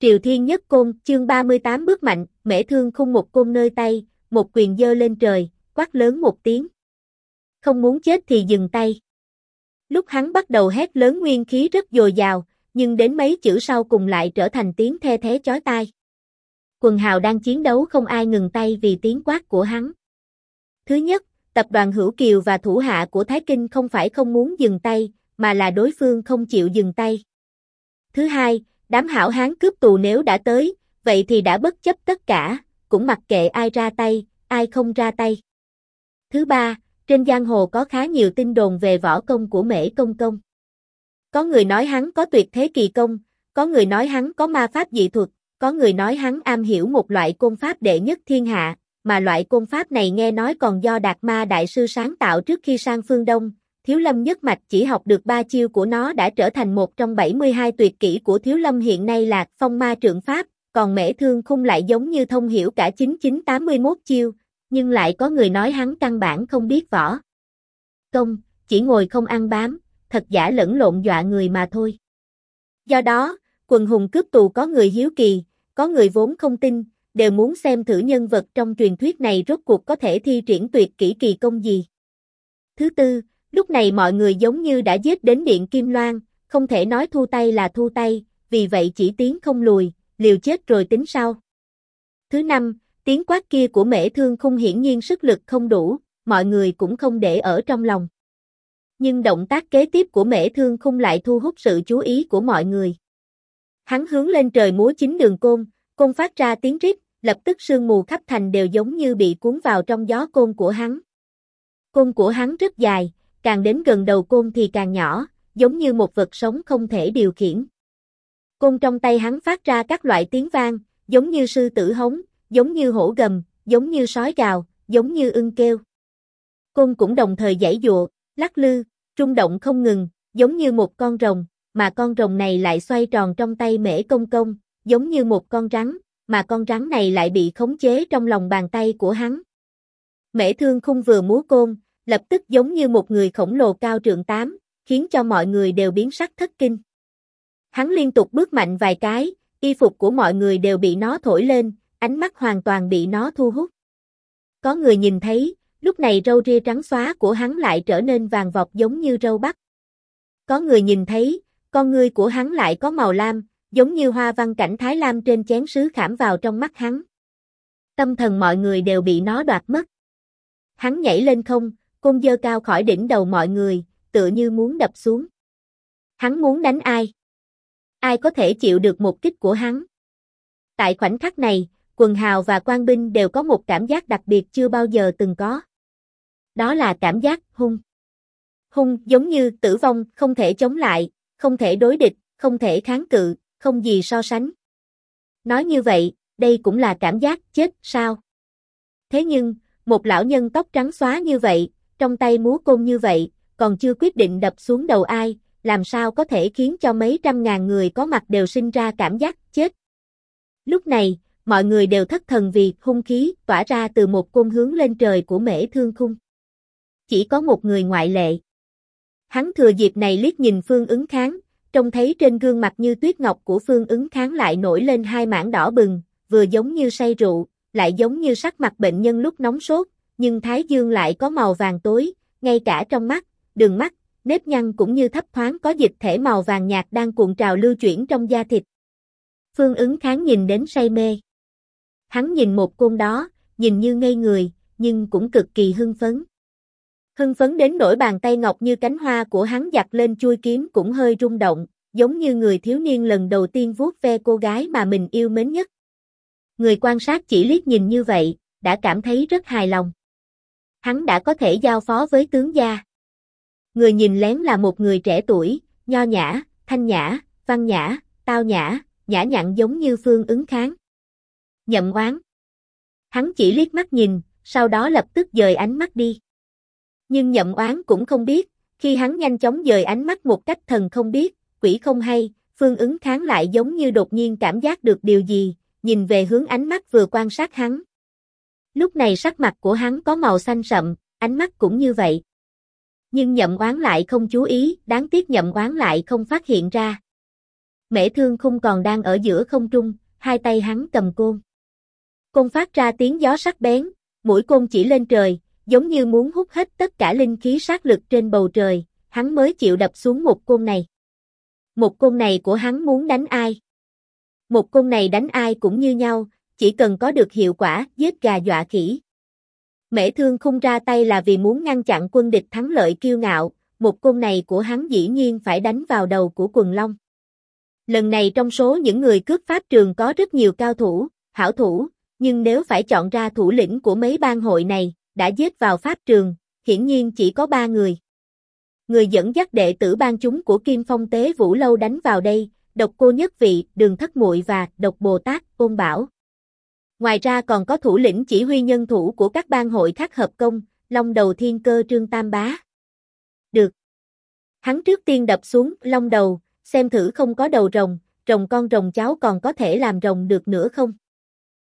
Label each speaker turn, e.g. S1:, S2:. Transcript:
S1: Triều Thiên Nhất Côn, chương 38 bước mạnh, Mễ Thương Khung một côn nơi tay, một quyền giơ lên trời, quát lớn một tiếng. Không muốn chết thì dừng tay. Lúc hắn bắt đầu hét lớn nguyên khí rất dồi dào, nhưng đến mấy chữ sau cùng lại trở thành tiếng the thé chói tai. Quần hào đang chiến đấu không ai ngừng tay vì tiếng quát của hắn. Thứ nhất, tập đoàn Hữu Kiều và thủ hạ của Thái Kinh không phải không muốn dừng tay, mà là đối phương không chịu dừng tay. Thứ hai, đám hảo hán cướp tù nếu đã tới, vậy thì đã bất chấp tất cả, cũng mặc kệ ai ra tay, ai không ra tay. Thứ ba, trên giang hồ có khá nhiều tin đồn về võ công của Mễ Công Công. Có người nói hắn có tuyệt thế kỳ công, có người nói hắn có ma pháp dị thuật, có người nói hắn am hiểu một loại côn pháp đệ nhất thiên hạ, mà loại côn pháp này nghe nói còn do Đạt Ma Đại Sư sáng tạo trước khi sang phương Đông. Thiếu Lâm nhất mạch chỉ học được 3 chiêu của nó đã trở thành một trong 72 tuyệt kỹ của Thiếu Lâm hiện nay là Phong Ma Trượng Pháp, còn Mễ Thương Khung lại giống như thông hiểu cả 9981 chiêu, nhưng lại có người nói hắn căn bản không biết võ công, chỉ ngồi không ăn bám, thật giả lẫn lộn dọa người mà thôi. Do đó, quần hùng cướp tù có người hiếu kỳ, có người vốn không tin, đều muốn xem thử nhân vật trong truyền thuyết này rốt cuộc có thể thi triển tuyệt kỹ kỳ công gì. Thứ tư, lúc này mọi người giống như đã giết đến Điện Kim Loan, không thể nói thu tay là thu tay, vì vậy chỉ tiến không lùi, liều chết rồi tính sau. Thứ năm, tiếng quát kia của Mễ Thương Khung hiển nhiên sức lực không đủ, mọi người cũng không để ở trong lòng. Nhưng động tác kế tiếp của Mễ Thương Khung lại thu hút sự chú ý của mọi người. Hắn hướng lên trời múa chính đường côn, côn phát ra tiếng rít, lập tức sương mù khắp thành đều giống như bị cuốn vào trong gió côn của hắn. Côn của hắn rất dài, càng đến gần đầu côn thì càng nhỏ, giống như một vật sống không thể điều khiển. Côn trong tay hắn phát ra các loại tiếng vang, giống như sư tử hống, giống như hổ gầm, giống như sói gào, giống như ưng kêu. Côn cũng đồng thời giãy giụa, lắc lư, rung động không ngừng, giống như một con rồng, mà con rồng này lại xoay tròn trong tay Mễ Công Công, giống như một con rắn, mà con rắn này lại bị khống chế trong lòng bàn tay của hắn. Mễ Thương Khung vừa múa côn, lập tức giống như một người khổng lồ cao trượng 8, khiến cho mọi người đều biến sắc thất kinh. Hắn liên tục bước mạnh vài cái, y phục của mọi người đều bị nó thổi lên, ánh mắt hoàn toàn bị nó thu hút. Có người nhìn thấy, lúc này râu ria trắng xóa của hắn lại trở nên vàng vọt giống như râu bắc. Có người nhìn thấy, con ngươi của hắn lại có màu lam, giống như hoa văn cảnh thái lam trên chén sứ khảm vào trong mắt hắn. Tâm thần mọi người đều bị nó đoạt mất. Hắn nhảy lên không, côn giơ cao khỏi đỉnh đầu mọi người, tựa như muốn đập xuống. Hắn muốn đánh ai? Ai có thể chịu được một kích của hắn? Tại khoảnh khắc này, quần hào và quan binh đều có một cảm giác đặc biệt chưa bao giờ từng có. Đó là cảm giác hung. Hung giống như tử vong, không thể chống lại, không thể đối địch, không thể kháng cự, không gì so sánh. Nói như vậy, đây cũng là cảm giác chết sao? Thế nhưng, một lão nhân tóc trắng xóa như vậy, trong tay múa côn như vậy, còn chưa quyết định đập xuống đầu ai, làm sao có thể khiến cho mấy trăm ngàn người có mặt đều sinh ra cảm giác chết. Lúc này, mọi người đều thất thần vì hung khí tỏa ra từ một côn hướng lên trời của Mễ Thương Khung. Chỉ có một người ngoại lệ. Hắn thừa dịp này liếc nhìn Phương Ứng Kháng, trông thấy trên gương mặt như tuyết ngọc của Phương Ứng Kháng lại nổi lên hai mảng đỏ bừng, vừa giống như say rượu, lại giống như sắc mặt bệnh nhân lúc nóng sốt, nhưng thái dương lại có màu vàng tối, ngay cả trong mắt, đường mắt, nếp nhăn cũng như thấp thoáng có dịch thể màu vàng nhạt đang cuộn trào lưu chuyển trong da thịt. Phương Ứng Kháng nhìn đến say mê. Hắn nhìn một côn đó, nhìn như ngây người, nhưng cũng cực kỳ hưng phấn. Hưng phấn đến nỗi bàn tay ngọc như cánh hoa của hắn giặt lên chuôi kiếm cũng hơi rung động, giống như người thiếu niên lần đầu tiên vuốt ve cô gái mà mình yêu mến nhất. Người quan sát chỉ liếc nhìn như vậy, đã cảm thấy rất hài lòng. Hắn đã có thể giao phó với tướng gia. Người nhìn lén là một người trẻ tuổi, nho nhã, thanh nhã, văn nhã, tao nhã, nhã nhặn giống như Phương Ứng Kháng. Nhậm Oán. Hắn chỉ liếc mắt nhìn, sau đó lập tức dời ánh mắt đi. Nhưng Nhậm Oán cũng không biết, khi hắn nhanh chóng dời ánh mắt một cách thần không biết, quỷ không hay, Phương Ứng Kháng lại giống như đột nhiên cảm giác được điều gì, nhìn về hướng ánh mắt vừa quan sát hắn. Lúc này sắc mặt của hắn có màu xanh sậm, ánh mắt cũng như vậy. Nhưng Nhậm Oán lại không chú ý, đáng tiếc Nhậm Oán lại không phát hiện ra. Mễ Thương Khung còn đang ở giữa không trung, hai tay hắn cầm côn. Côn phát ra tiếng gió sắc bén, mũi côn chỉ lên trời, giống như muốn hút hết tất cả linh khí sát lực trên bầu trời, hắn mới chịu đập xuống một côn này. Một côn này của hắn muốn đánh ai? Một côn này đánh ai cũng như nhau, chỉ cần có được hiệu quả, giết gà dọa khỉ. Mễ Thương Khung ra tay là vì muốn ngăn chặn quân địch thắng lợi kiêu ngạo, một côn này của hắn dĩ nhiên phải đánh vào đầu của Quần Long. Lần này trong số những người cướp pháp trường có rất nhiều cao thủ, hảo thủ, nhưng nếu phải chọn ra thủ lĩnh của mấy bang hội này, đã giết vào pháp trường, hiển nhiên chỉ có 3 người. Người dẫn dắt đệ tử bang chúng của Kim Phong Tế Vũ Lâu đánh vào đây, Độc Cô Nhất Vị, Đường Thất Muội và Độc Bồ Tát, Ôn Bảo. Ngoài ra còn có thủ lĩnh chỉ huy nhân thủ của các bang hội khác hợp công, Long Đầu Thiên Cơ Trương Tam Bá. Được. Hắn trước tiên đập xuống Long Đầu, xem thử không có đầu rồng, con rồng cháu còn có thể làm rồng được nữa không?